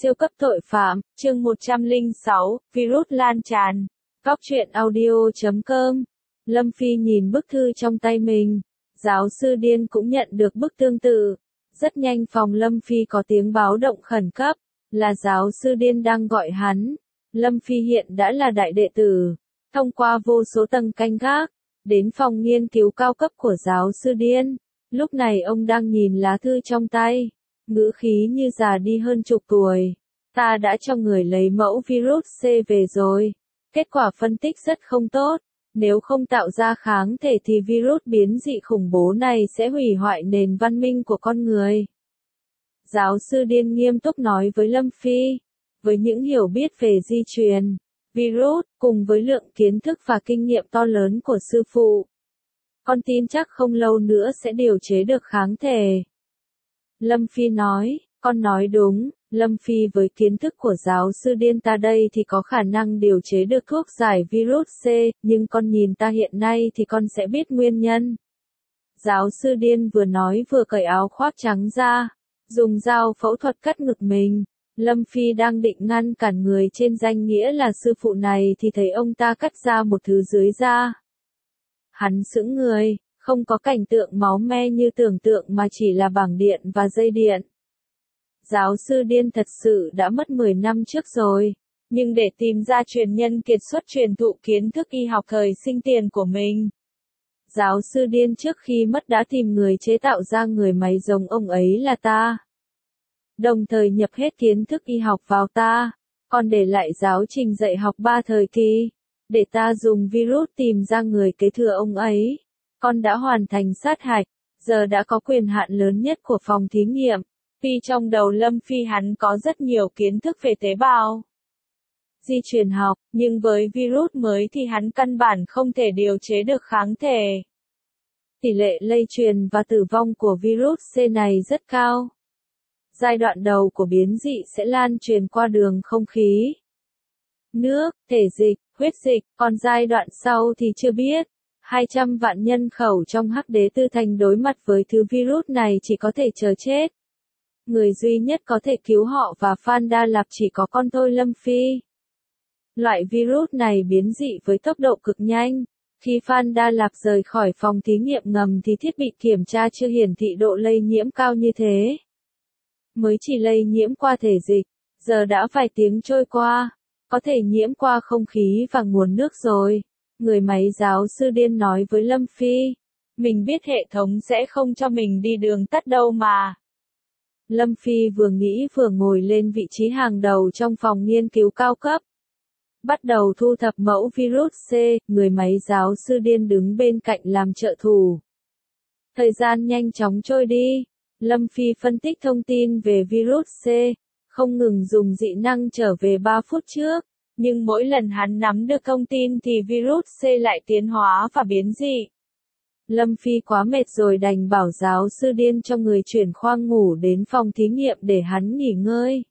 Siêu cấp tội phạm, chương 106, virus lan tràn. Góc truyện audio.com. Lâm Phi nhìn bức thư trong tay mình. Giáo sư điên cũng nhận được bức tương tự. Rất nhanh phòng Lâm Phi có tiếng báo động khẩn cấp, là giáo sư điên đang gọi hắn. Lâm Phi hiện đã là đại đệ tử. Thông qua vô số tầng canh gác, đến phòng nghiên cứu cao cấp của giáo sư điên. Lúc này ông đang nhìn lá thư trong tay. Ngữ khí như già đi hơn chục tuổi. Ta đã cho người lấy mẫu virus C về rồi. Kết quả phân tích rất không tốt. Nếu không tạo ra kháng thể thì virus biến dị khủng bố này sẽ hủy hoại nền văn minh của con người. Giáo sư điên nghiêm túc nói với Lâm Phi. Với những hiểu biết về di truyền, virus, cùng với lượng kiến thức và kinh nghiệm to lớn của sư phụ, con tin chắc không lâu nữa sẽ điều chế được kháng thể. Lâm Phi nói, con nói đúng, Lâm Phi với kiến thức của giáo sư điên ta đây thì có khả năng điều chế được thuốc giải virus C, nhưng con nhìn ta hiện nay thì con sẽ biết nguyên nhân. Giáo sư điên vừa nói vừa cởi áo khoác trắng ra, dùng dao phẫu thuật cắt ngực mình. Lâm Phi đang định ngăn cản người trên danh nghĩa là sư phụ này thì thấy ông ta cắt ra một thứ dưới da. Hắn sững người. Không có cảnh tượng máu me như tưởng tượng mà chỉ là bảng điện và dây điện. Giáo sư điên thật sự đã mất 10 năm trước rồi, nhưng để tìm ra truyền nhân kiệt xuất truyền thụ kiến thức y học thời sinh tiền của mình. Giáo sư điên trước khi mất đã tìm người chế tạo ra người máy giống ông ấy là ta. Đồng thời nhập hết kiến thức y học vào ta, còn để lại giáo trình dạy học 3 thời kỳ, để ta dùng virus tìm ra người kế thừa ông ấy. Con đã hoàn thành sát hạch, giờ đã có quyền hạn lớn nhất của phòng thí nghiệm. Vì trong đầu Lâm Phi hắn có rất nhiều kiến thức về tế bào, di truyền học, nhưng với virus mới thì hắn căn bản không thể điều chế được kháng thể. Tỷ lệ lây truyền và tử vong của virus C này rất cao. Giai đoạn đầu của biến dị sẽ lan truyền qua đường không khí, nước, thể dịch, huyết dịch, còn giai đoạn sau thì chưa biết. 200 vạn nhân khẩu trong Hắc Đế Tư Thành đối mặt với thứ virus này chỉ có thể chờ chết. Người duy nhất có thể cứu họ và Phan Đa Lạp chỉ có con tôi Lâm Phi. Loại virus này biến dị với tốc độ cực nhanh. Khi Phan Đa Lạp rời khỏi phòng thí nghiệm ngầm thì thiết bị kiểm tra chưa hiển thị độ lây nhiễm cao như thế. Mới chỉ lây nhiễm qua thể dịch, giờ đã vài tiếng trôi qua, có thể nhiễm qua không khí và nguồn nước rồi. Người máy giáo sư điên nói với Lâm Phi. Mình biết hệ thống sẽ không cho mình đi đường tắt đâu mà. Lâm Phi vừa nghĩ vừa ngồi lên vị trí hàng đầu trong phòng nghiên cứu cao cấp. Bắt đầu thu thập mẫu virus C, người máy giáo sư điên đứng bên cạnh làm trợ thủ. Thời gian nhanh chóng trôi đi. Lâm Phi phân tích thông tin về virus C, không ngừng dùng dị năng trở về 3 phút trước. Nhưng mỗi lần hắn nắm được thông tin thì virus C lại tiến hóa và biến dị. Lâm Phi quá mệt rồi đành bảo giáo sư điên cho người chuyển khoang ngủ đến phòng thí nghiệm để hắn nghỉ ngơi,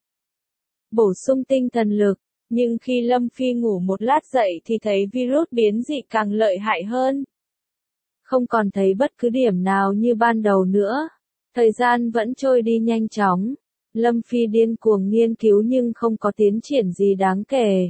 bổ sung tinh thần lực. Nhưng khi Lâm Phi ngủ một lát dậy thì thấy virus biến dị càng lợi hại hơn. Không còn thấy bất cứ điểm nào như ban đầu nữa. Thời gian vẫn trôi đi nhanh chóng. Lâm Phi điên cuồng nghiên cứu nhưng không có tiến triển gì đáng kể.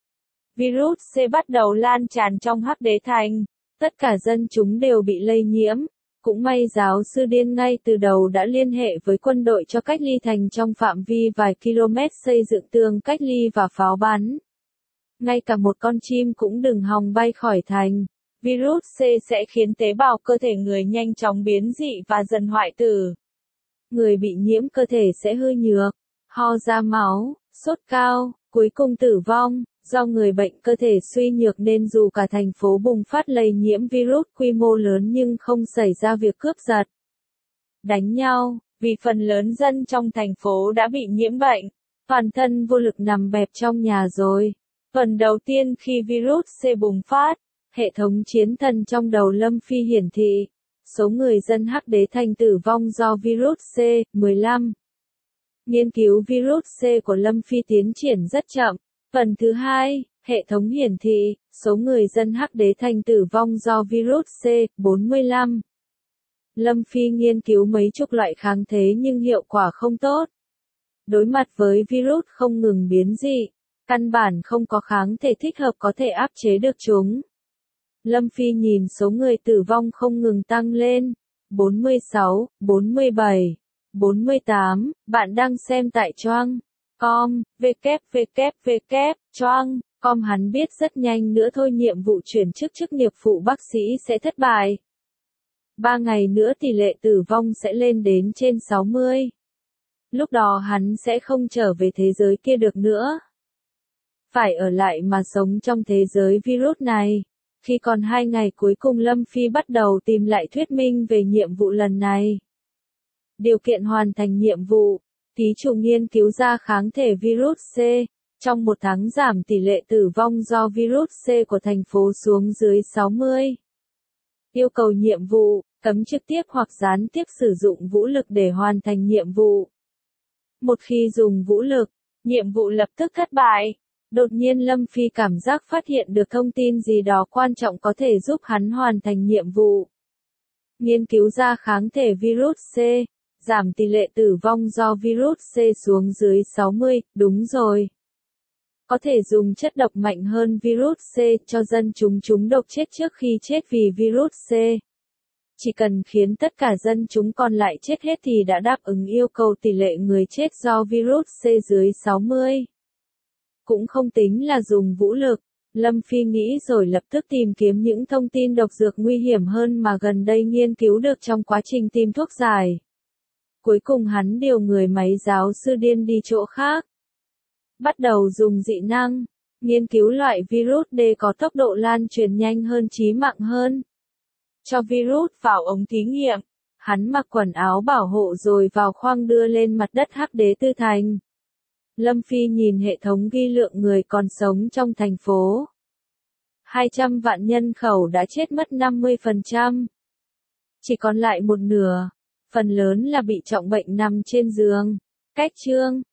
Virus C bắt đầu lan tràn trong Hắc Đế Thành. Tất cả dân chúng đều bị lây nhiễm. Cũng may giáo sư điên ngay từ đầu đã liên hệ với quân đội cho cách ly thành trong phạm vi vài km xây dựng tường cách ly và pháo bắn. Ngay cả một con chim cũng đừng hòng bay khỏi thành. Virus C sẽ khiến tế bào cơ thể người nhanh chóng biến dị và dần hoại tử. Người bị nhiễm cơ thể sẽ hư nhược, ho ra máu, sốt cao, cuối cùng tử vong. Do người bệnh cơ thể suy nhược nên dù cả thành phố bùng phát lây nhiễm virus quy mô lớn nhưng không xảy ra việc cướp giật, đánh nhau, vì phần lớn dân trong thành phố đã bị nhiễm bệnh, toàn thân vô lực nằm bẹp trong nhà rồi. Tuần đầu tiên khi virus C bùng phát, hệ thống chiến thần trong đầu Lâm Phi hiển thị, số người dân Hắc Đế Thành tử vong do virus C, 15. Nghiên cứu virus C của Lâm Phi tiến triển rất chậm. Phần thứ hai, hệ thống hiển thị, số người dân Hắc Đế Thành tử vong do virus C, 45. Lâm Phi nghiên cứu mấy chục loại kháng thể nhưng hiệu quả không tốt. Đối mặt với virus không ngừng biến dị, căn bản không có kháng thể thích hợp có thể áp chế được chúng. Lâm Phi nhìn số người tử vong không ngừng tăng lên. 46, 47, 48, bạn đang xem tại Choang.com, Choang.com. Hắn biết rất nhanh nữa thôi nhiệm vụ chuyển chức nghiệp vụ bác sĩ sẽ thất bại. 3 ngày nữa tỷ lệ tử vong sẽ lên đến trên 60. Lúc đó hắn sẽ không trở về thế giới kia được nữa. Phải ở lại mà sống trong thế giới virus này. Khi còn 2 ngày cuối cùng Lâm Phi bắt đầu tìm lại thuyết minh về nhiệm vụ lần này. Điều kiện hoàn thành nhiệm vụ, thí chủ nghiên cứu ra kháng thể virus C, trong 1 tháng giảm tỷ lệ tử vong do virus C của thành phố xuống dưới 60. Yêu cầu nhiệm vụ, cấm trực tiếp hoặc gián tiếp sử dụng vũ lực để hoàn thành nhiệm vụ. Một khi dùng vũ lực, nhiệm vụ lập tức thất bại. Đột nhiên Lâm Phi cảm giác phát hiện được thông tin gì đó quan trọng có thể giúp hắn hoàn thành nhiệm vụ. Nghiên cứu ra kháng thể virus C, giảm tỷ lệ tử vong do virus C xuống dưới 60, đúng rồi. Có thể dùng chất độc mạnh hơn virus C cho dân chúng độc chết trước khi chết vì virus C. Chỉ cần khiến tất cả dân chúng còn lại chết hết thì đã đáp ứng yêu cầu tỷ lệ người chết do virus C dưới 60. Cũng không tính là dùng vũ lực, Lâm Phi nghĩ rồi lập tức tìm kiếm những thông tin độc dược nguy hiểm hơn mà gần đây nghiên cứu được trong quá trình tìm thuốc giải. Cuối cùng hắn điều người máy giáo sư điên đi chỗ khác. Bắt đầu dùng dị năng, nghiên cứu loại virus D có tốc độ lan truyền nhanh hơn chí mạng hơn. Cho virus vào ống thí nghiệm, hắn mặc quần áo bảo hộ rồi vào khoang đưa lên mặt đất Hắc Đế Tư Thành. Lâm Phi nhìn hệ thống ghi lượng người còn sống trong thành phố. 200 vạn nhân khẩu đã chết mất 50%. Chỉ còn lại một nửa, phần lớn là bị trọng bệnh nằm trên giường. Cách chương